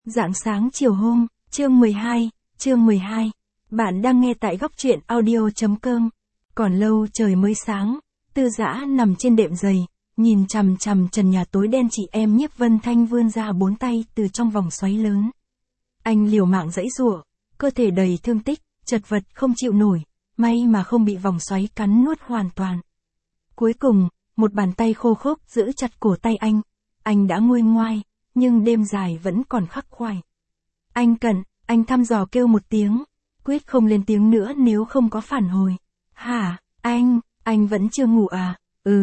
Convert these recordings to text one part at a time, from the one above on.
Rạng sáng chiều hôm, chương 12. Bạn đang nghe tại góc truyện audio.com. Còn lâu trời mới sáng, Tư Dã nằm trên đệm giày, nhìn chằm chằm trần nhà tối đen. Chị em Nhiếp Vân Thanh vươn ra 4 tay từ trong vòng xoáy lớn. Anh liều mạng giãy giụa, cơ thể đầy thương tích, chật vật không chịu nổi, may mà không bị vòng xoáy cắn nuốt hoàn toàn. Cuối cùng, một bàn tay khô khốc giữ chặt cổ tay anh đã nguôi ngoai, nhưng đêm dài vẫn còn khắc khoải. Anh thăm dò kêu một tiếng, quyết không lên tiếng nữa nếu không có phản hồi. Hả, anh vẫn chưa ngủ à?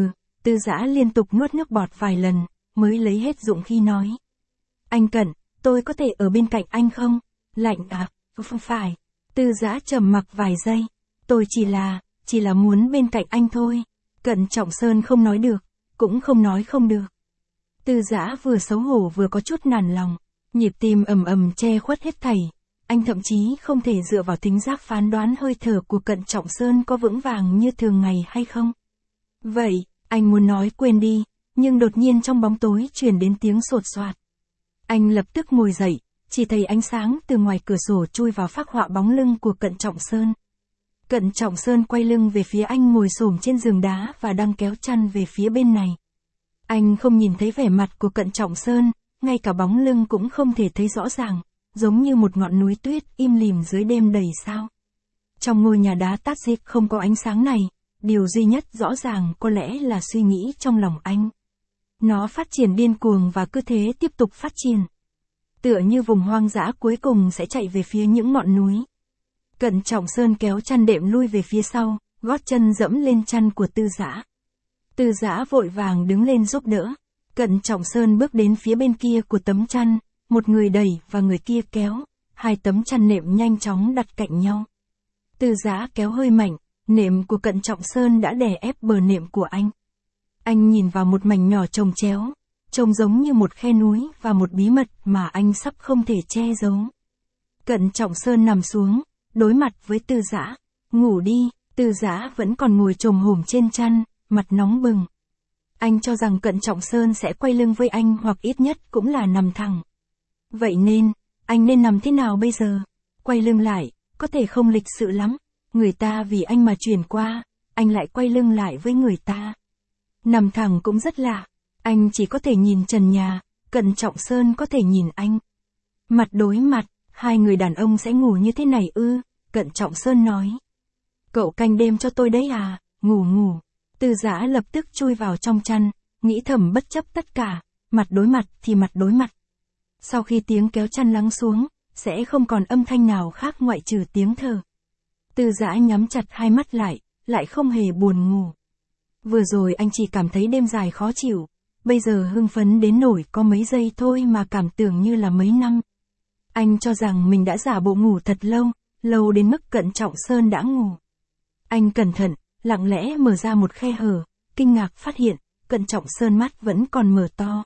Tư Dã liên tục nuốt nước bọt vài lần, mới lấy hết dũng khí nói. Anh Cận, tôi có thể ở bên cạnh anh không? Lạnh à? Không phải. Tư Dã trầm mặc vài giây. Tôi chỉ là muốn bên cạnh anh thôi. Cận Trọng Sơn không nói được, cũng không nói không được. Tư Dã vừa xấu hổ vừa có chút nản lòng, nhịp tim ầm ầm che khuất hết thảy. Anh thậm chí không thể dựa vào thính giác phán đoán hơi thở của Cận Trọng Sơn có vững vàng như thường ngày hay không. Vậy, anh muốn nói quên đi, nhưng đột nhiên trong bóng tối truyền đến tiếng sột soạt. Anh lập tức ngồi dậy, chỉ thấy ánh sáng từ ngoài cửa sổ chui vào phác họa bóng lưng của Cận Trọng Sơn. Cận Trọng Sơn quay lưng về phía anh ngồi xổm trên giường đá và đang kéo chăn về phía bên này. Anh không nhìn thấy vẻ mặt của Cận Trọng Sơn, ngay cả bóng lưng cũng không thể thấy rõ ràng, giống như một ngọn núi tuyết im lìm dưới đêm đầy sao. Trong ngôi nhà đá tát diệp không có ánh sáng này, điều duy nhất rõ ràng có lẽ là suy nghĩ trong lòng anh. Nó phát triển điên cuồng và cứ thế tiếp tục phát triển. Tựa như vùng hoang dã cuối cùng sẽ chạy về phía những ngọn núi. Cận Trọng Sơn kéo chăn đệm lui về phía sau, gót chân dẫm lên chăn của Tư Dã. Tư Dã vội vàng đứng lên giúp đỡ. Cận Trọng Sơn bước đến phía bên kia của tấm chăn, một người đẩy và người kia kéo, hai tấm chăn nệm nhanh chóng đặt cạnh nhau. Tư Dã kéo hơi mạnh, nệm của Cận Trọng Sơn đã đè ép bờ nệm của anh. Anh nhìn vào một mảnh nhỏ chồng chéo, trông giống như một khe núi và một bí mật mà anh sắp không thể che giấu. Cận Trọng Sơn nằm xuống, đối mặt với Tư Dã. Ngủ đi. Tư Dã vẫn còn ngồi chồm hổm trên chăn, mặt nóng bừng. Anh cho rằng Cận Trọng Sơn sẽ quay lưng với anh hoặc ít nhất cũng là nằm thẳng. Vậy nên, anh nên nằm thế nào bây giờ? Quay lưng lại, có thể không lịch sự lắm. Người ta vì anh mà chuyển qua, anh lại quay lưng lại với người ta. Nằm thẳng cũng rất lạ. Anh chỉ có thể nhìn trần nhà, Cận Trọng Sơn có thể nhìn anh. Mặt đối mặt, hai người đàn ông sẽ ngủ như thế này ư? Cận Trọng Sơn nói. Cậu canh đêm cho tôi đấy à? Ngủ. Tư Dã lập tức chui vào trong chăn, nghĩ thầm bất chấp tất cả, mặt đối mặt thì mặt đối mặt. Sau khi tiếng kéo chăn lắng xuống, sẽ không còn âm thanh nào khác ngoại trừ tiếng thở. Tư Dã nhắm chặt hai mắt lại không hề buồn ngủ. Vừa rồi anh chỉ cảm thấy đêm dài khó chịu, bây giờ hưng phấn đến nổi có mấy giây thôi mà cảm tưởng như là mấy năm. Anh cho rằng mình đã giả bộ ngủ thật lâu đến mức Cận Trọng Sơn đã ngủ. Anh cẩn thận, lặng lẽ mở ra một khe hở, kinh ngạc phát hiện, Cận Trọng Sơn mắt vẫn còn mở to.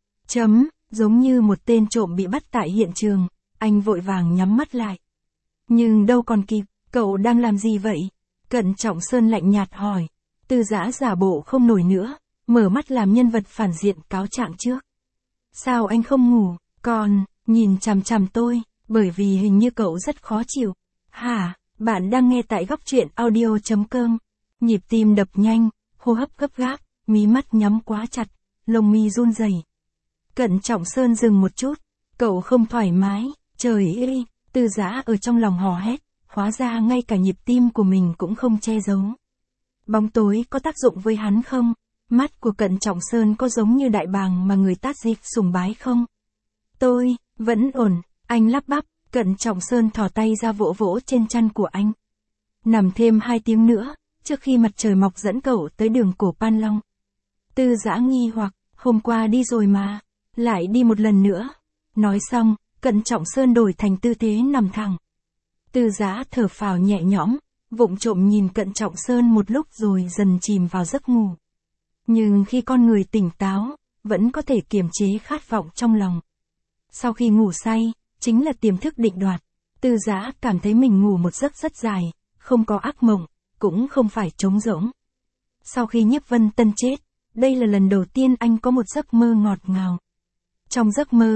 Giống như một tên trộm bị bắt tại hiện trường, anh vội vàng nhắm mắt lại. Nhưng đâu còn kịp, cậu đang làm gì vậy? Cận Trọng Sơn lạnh nhạt hỏi. Tư Dã giả bộ không nổi nữa, mở mắt làm nhân vật phản diện cáo trạng trước. Sao anh không ngủ, còn nhìn chằm chằm tôi, bởi vì hình như cậu rất khó chịu. Hả, bạn đang nghe tại góc truyện audio.com. Nhịp tim đập nhanh, hô hấp gấp gáp, mí mắt nhắm quá chặt, lông mi run rẩy. Cận Trọng Sơn dừng một chút, cậu không thoải mái, trời ơi, Tư Dã ở trong lòng hò hét, hóa ra ngay cả nhịp tim của mình cũng không che giấu. Bóng tối có tác dụng với hắn không? Mắt của Cận Trọng Sơn có giống như đại bàng mà người tát diệp sùng bái không? Tôi, vẫn ổn, anh lắp bắp. Cận Trọng Sơn thò tay ra vỗ vỗ trên chăn của anh. Nằm thêm 2 tiếng nữa, trước khi mặt trời mọc dẫn cậu tới đường cổ Pan Long. Tư Dã nghi hoặc, hôm qua đi rồi mà, lại đi một lần nữa. Nói xong, Cận Trọng Sơn đổi thành tư thế nằm thẳng. Tư Dã thở phào nhẹ nhõm, vụng trộm nhìn Cận Trọng Sơn một lúc rồi dần chìm vào giấc ngủ. Nhưng khi con người tỉnh táo, vẫn có thể kiềm chế khát vọng trong lòng. Sau khi ngủ say, chính là tiềm thức định đoạt. Tư Dã cảm thấy mình ngủ một giấc rất dài, không có ác mộng, cũng không phải trống rỗng. Sau khi Nhiếp Vân Tân chết, đây là lần đầu tiên anh có một giấc mơ ngọt ngào. Trong giấc mơ,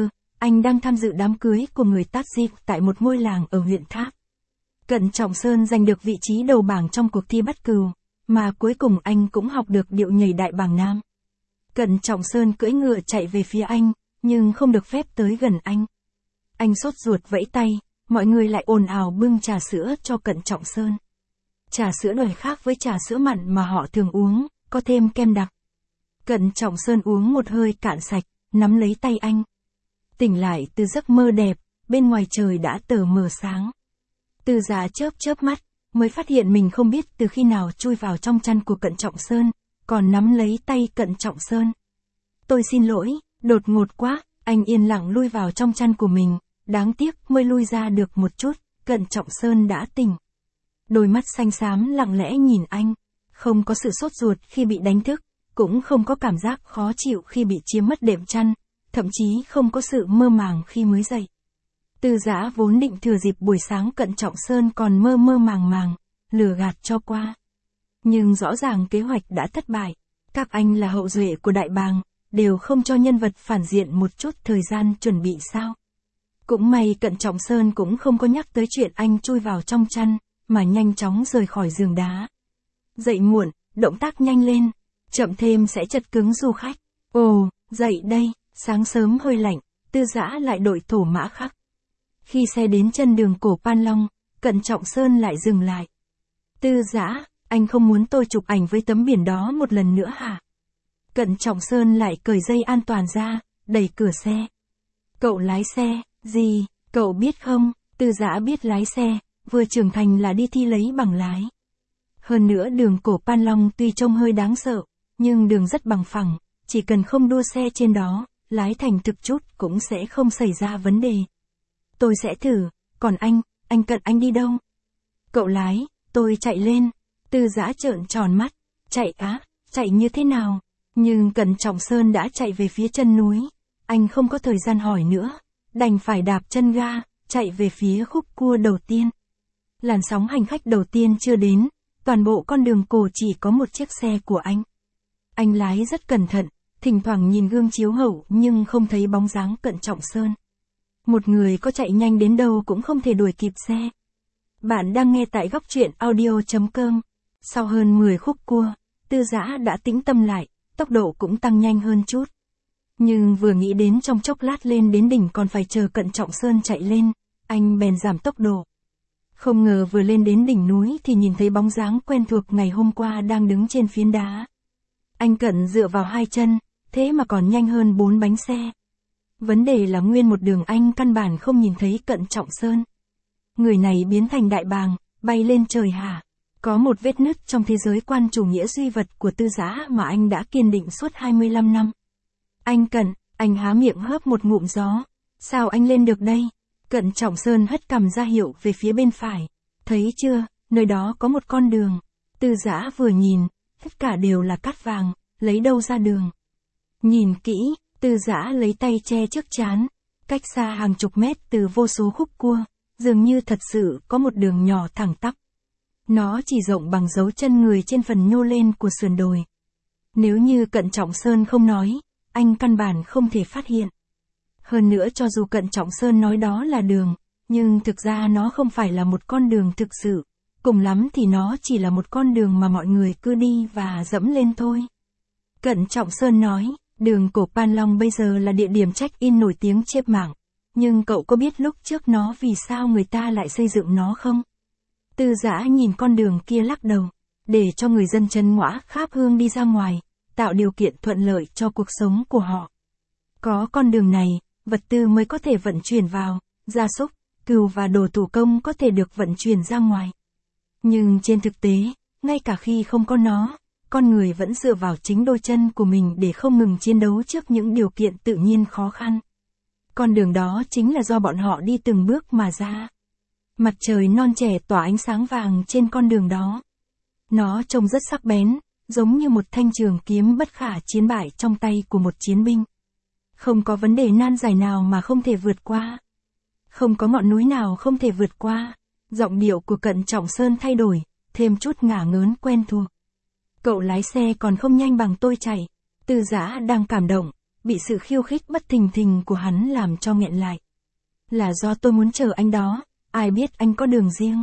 Anh đang tham dự đám cưới của người Tajik tại một ngôi làng ở huyện Tháp. Cận Trọng Sơn giành được vị trí đầu bảng trong cuộc thi bắt cừu, mà cuối cùng anh cũng học được điệu nhảy đại bàng nam. Cận Trọng Sơn cưỡi ngựa chạy về phía anh, nhưng không được phép tới gần anh. Anh sốt ruột vẫy tay, mọi người lại ồn ào bưng trà sữa cho Cận Trọng Sơn. Trà sữa đổi khác với trà sữa mặn mà họ thường uống, có thêm kem đặc. Cận Trọng Sơn uống một hơi cạn sạch, nắm lấy tay anh. Tỉnh lại từ giấc mơ đẹp, bên ngoài trời đã tờ mờ sáng. Từ Giá chớp chớp mắt, mới phát hiện mình không biết từ khi nào chui vào trong chăn của Cận Trọng Sơn, còn nắm lấy tay Cận Trọng Sơn. Tôi xin lỗi, đột ngột quá, anh yên lặng lui vào trong chăn của mình, đáng tiếc mới lui ra được một chút, Cận Trọng Sơn đã tỉnh. Đôi mắt xanh xám lặng lẽ nhìn anh, không có sự sốt ruột khi bị đánh thức, cũng không có cảm giác khó chịu khi bị chiếm mất đệm chăn, thậm chí không có sự mơ màng khi mới dậy. Từ Giá vốn định thừa dịp buổi sáng Cận Trọng Sơn còn mơ mơ màng màng, lừa gạt cho qua. Nhưng rõ ràng kế hoạch đã thất bại, các anh là hậu duệ của đại bàng, đều không cho nhân vật phản diện một chút thời gian chuẩn bị sao. Cũng may Cận Trọng Sơn cũng không có nhắc tới chuyện anh chui vào trong chăn, mà nhanh chóng rời khỏi giường đá. Dậy muộn, động tác nhanh lên, chậm thêm sẽ chật cứng du khách. Ồ, dậy đây, sáng sớm hơi lạnh, Tư Dã lại đội thổ mã khắc. Khi xe đến chân đường cổ Pan Long, Cận Trọng Sơn lại dừng lại. Tư Dã, anh không muốn tôi chụp ảnh với tấm biển đó một lần nữa hả? Cận Trọng Sơn lại cởi dây an toàn ra, đẩy cửa xe. Cậu lái xe, gì, cậu biết không, Tư Dã biết lái xe, vừa trưởng thành là đi thi lấy bằng lái. Hơn nữa đường cổ Pan Long tuy trông hơi đáng sợ, nhưng đường rất bằng phẳng, chỉ cần không đua xe trên đó, lái thành thực chút cũng sẽ không xảy ra vấn đề. Tôi sẽ thử, còn anh Cận anh đi đâu? Cậu lái, tôi chạy lên. Tư Dã trợn tròn mắt, chạy á, chạy như thế nào? Nhưng Cận Trọng Sơn đã chạy về phía chân núi, anh không có thời gian hỏi nữa, đành phải đạp chân ga, chạy về phía khúc cua đầu tiên. Làn sóng hành khách đầu tiên chưa đến, toàn bộ con đường cổ chỉ có một chiếc xe của anh. Anh lái rất cẩn thận, thỉnh thoảng nhìn gương chiếu hậu nhưng không thấy bóng dáng Cận Trọng Sơn. Một người có chạy nhanh đến đâu cũng không thể đuổi kịp xe. Bạn đang nghe tại góc truyện audio.com. Sau hơn 10 khúc cua, Tư Dã đã tĩnh tâm lại, tốc độ cũng tăng nhanh hơn chút. Nhưng vừa nghĩ đến trong chốc lát lên đến đỉnh còn phải chờ Cận Trọng Sơn chạy lên, anh bèn giảm tốc độ. Không ngờ vừa lên đến đỉnh núi thì nhìn thấy bóng dáng quen thuộc ngày hôm qua đang đứng trên phiến đá. Anh Cận dựa vào hai chân, thế mà còn nhanh hơn 4 bánh xe. Vấn đề là nguyên một đường anh căn bản không nhìn thấy Cận Trọng Sơn. Người này biến thành đại bàng, bay lên trời hả? Có một vết nứt trong thế giới quan chủ nghĩa duy vật của Tư Dã mà anh đã kiên định suốt 25 năm. Anh Cận, anh há miệng hớp một ngụm gió. Sao anh lên được đây? Cận Trọng Sơn hất cằm ra hiệu về phía bên phải. Thấy chưa, nơi đó có một con đường. Tư Dã vừa nhìn, tất cả đều là cát vàng, lấy đâu ra đường. Nhìn kỹ, Tư Dã lấy tay che trước trán, cách xa hàng chục mét từ vô số khúc cua, dường như thật sự có một đường nhỏ thẳng tắp. Nó chỉ rộng bằng dấu chân người trên phần nhô lên của sườn đồi. Nếu như Cận Trọng Sơn không nói, anh căn bản không thể phát hiện. Hơn nữa cho dù Cận Trọng Sơn nói đó là đường, nhưng thực ra nó không phải là một con đường thực sự, cùng lắm thì nó chỉ là một con đường mà mọi người cứ đi và dẫm lên thôi. Cận Trọng Sơn nói, đường cổ Pan Long bây giờ là địa điểm check-in nổi tiếng trên mạng, nhưng cậu có biết lúc trước nó vì sao người ta lại xây dựng nó không? Tư Dã nhìn con đường kia lắc đầu, để cho người dân Trấn Ngoã Kháp Hương đi ra ngoài, tạo điều kiện thuận lợi cho cuộc sống của họ. Có con đường này, vật tư mới có thể vận chuyển vào, gia súc, cừu và đồ thủ công có thể được vận chuyển ra ngoài. Nhưng trên thực tế, ngay cả khi không có nó, con người vẫn dựa vào chính đôi chân của mình để không ngừng chiến đấu trước những điều kiện tự nhiên khó khăn. Con đường đó chính là do bọn họ đi từng bước mà ra. Mặt trời non trẻ tỏa ánh sáng vàng trên con đường đó. Nó trông rất sắc bén, giống như một thanh trường kiếm bất khả chiến bại trong tay của một chiến binh. Không có vấn đề nan giải nào mà không thể vượt qua. Không có ngọn núi nào không thể vượt qua. Giọng điệu của Cận Trọng Sơn thay đổi, thêm chút ngả ngớn quen thuộc. Cậu lái xe còn không nhanh bằng tôi chạy. Tư Dã đang cảm động, bị sự khiêu khích bất thình thình của hắn làm cho nghẹn lại. Là do tôi muốn chờ anh đó, ai biết anh có đường riêng.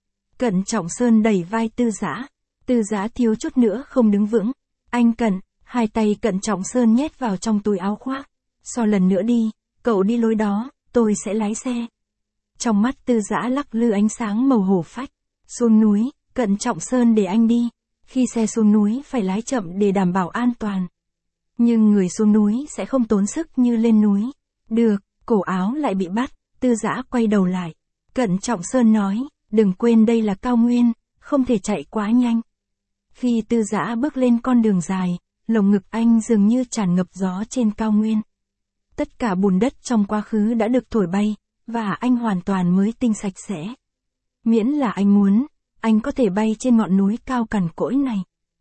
Cận Trọng Sơn đẩy vai Tư Dã. Tư Dã thiếu chút nữa không đứng vững. Anh Cận, hai tay Cận Trọng Sơn nhét vào trong túi áo khoác. So lần nữa đi, cậu đi lối đó, tôi sẽ lái xe. Trong mắt Tư Dã lắc lư ánh sáng màu hổ phách. Xuống núi, Cận Trọng Sơn để anh đi. Khi xe xuống núi phải lái chậm để đảm bảo an toàn. Nhưng người xuống núi sẽ không tốn sức như lên núi. Được, cổ áo lại bị bắt, Tư Dã quay đầu lại. Cận Trọng Sơn nói, đừng quên đây là cao nguyên, không thể chạy quá nhanh. Khi Tư Dã bước lên con đường dài, lồng ngực anh dường như tràn ngập gió trên cao nguyên. Tất cả bùn đất trong quá khứ đã được thổi bay, và anh hoàn toàn mới tinh sạch sẽ. Miễn là anh muốn, anh có thể bay trên ngọn núi cao cằn cỗi này.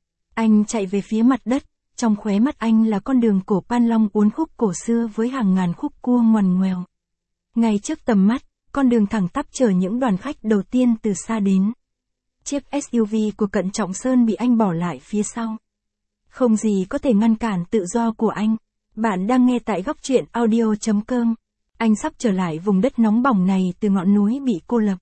Anh chạy về phía mặt đất, trong khóe mắt anh là con đường cổ Pan Long uốn khúc cổ xưa với hàng ngàn khúc cua ngoằn ngoèo. Ngay trước tầm mắt, con đường thẳng tắp chở những đoàn khách đầu tiên từ xa đến. Chiếc SUV của Cận Trọng Sơn bị anh bỏ lại phía sau. Không gì có thể ngăn cản tự do của anh. Bạn đang nghe tại góc truyện audio.com. Anh sắp trở lại vùng đất nóng bỏng này từ ngọn núi bị cô lập.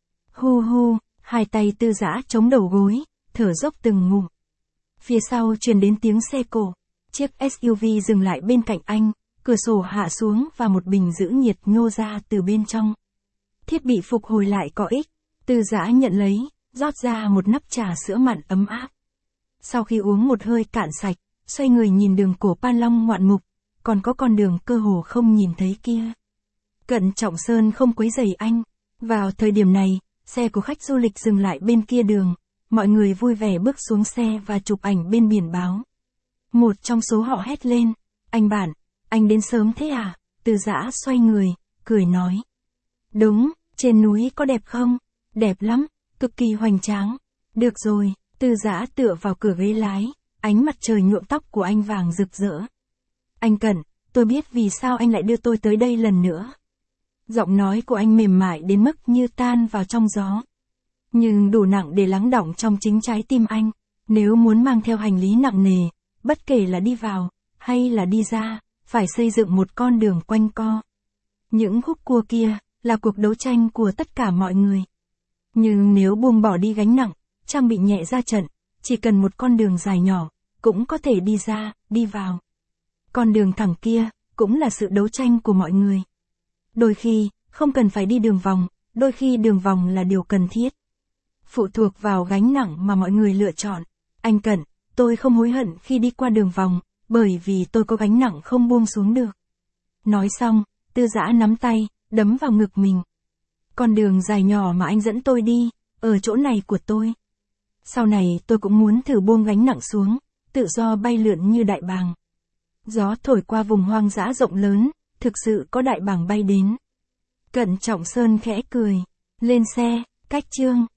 Hu hu, hai tay Tư Dã chống đầu gối, thở dốc từng ngụm. Phía sau truyền đến tiếng xe cộ. Chiếc SUV dừng lại bên cạnh anh, cửa sổ hạ xuống và một bình giữ nhiệt nhô ra từ bên trong. Thiết bị phục hồi lại có ích. Tư Dã nhận lấy, rót ra một nắp trà sữa mặn ấm áp. Sau khi uống một hơi cạn sạch, xoay người nhìn đường cổ Pan Long ngoạn mục, còn có con đường cơ hồ không nhìn thấy kia. Cận Trọng Sơn không quấy rầy anh. Vào thời điểm này, xe của khách du lịch dừng lại bên kia đường. Mọi người vui vẻ bước xuống xe và chụp ảnh bên biển báo. Một trong số họ hét lên, anh bạn, anh đến sớm thế à? Tư Dã xoay người, cười nói. Đúng, trên núi có đẹp không? Đẹp lắm, cực kỳ hoành tráng. Được rồi, Tư Dã tựa vào cửa ghế lái, ánh mặt trời nhuộm tóc của anh vàng rực rỡ. Anh Cận, tôi biết vì sao anh lại đưa tôi tới đây lần nữa. Giọng nói của anh mềm mại đến mức như tan vào trong gió. Nhưng đủ nặng để lắng đọng trong chính trái tim anh. Nếu muốn mang theo hành lý nặng nề, bất kể là đi vào, hay là đi ra, phải xây dựng một con đường quanh co. Những khúc cua kia, là cuộc đấu tranh của tất cả mọi người. Nhưng nếu buông bỏ đi gánh nặng, trang bị nhẹ ra trận, chỉ cần một con đường dài nhỏ, cũng có thể đi ra, đi vào. Con đường thẳng kia, cũng là sự đấu tranh của mọi người. Đôi khi, không cần phải đi đường vòng, đôi khi đường vòng là điều cần thiết. Phụ thuộc vào gánh nặng mà mọi người lựa chọn. Anh Cận, tôi không hối hận khi đi qua đường vòng, bởi vì tôi có gánh nặng không buông xuống được. Nói xong, Tư Dã nắm tay, đấm vào ngực mình. Con đường dài nhỏ mà anh dẫn tôi đi, ở chỗ này của tôi. Sau này tôi cũng muốn thử buông gánh nặng xuống, tự do bay lượn như đại bàng. Gió thổi qua vùng hoang dã rộng lớn, thực sự có đại bàng bay đến. Cận Trọng Sơn khẽ cười. Lên xe, cách chương.